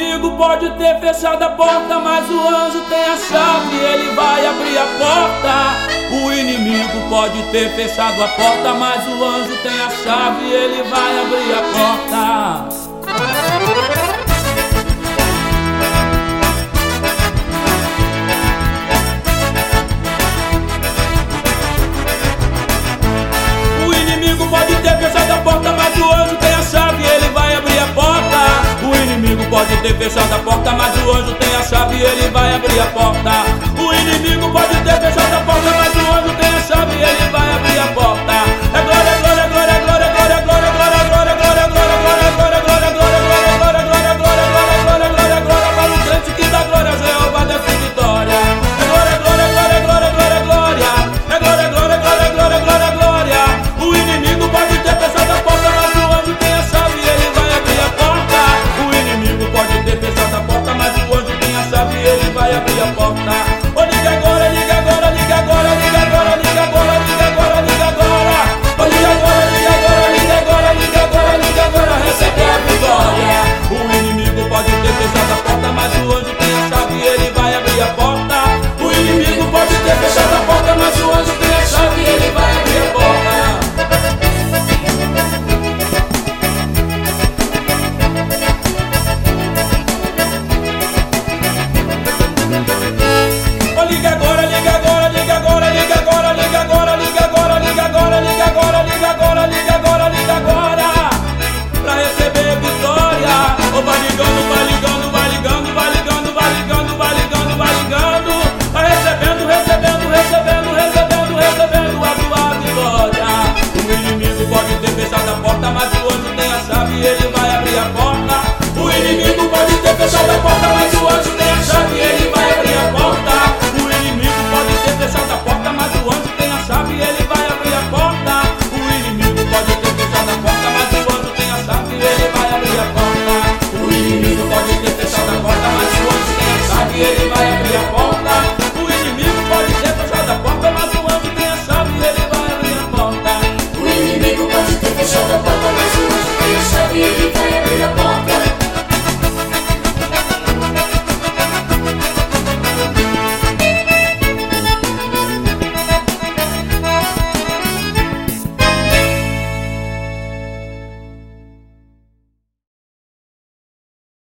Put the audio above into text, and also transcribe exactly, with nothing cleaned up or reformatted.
inimigo pode ter fechado a porta, mas o anjo tem a chave, ele vai abrir a porta. O inimigo pode ter fechado a porta, mas o anjo tem a chave, ele vai abrir a porta. O inimigo pode ter fechado a porta, mas o anjo tem a chave, ele vai abrir a porta. O inimigo pode ter fechado a porta, mas o anjo tem a chave, ele vai abrir a porta. O inimigo pode ter fechado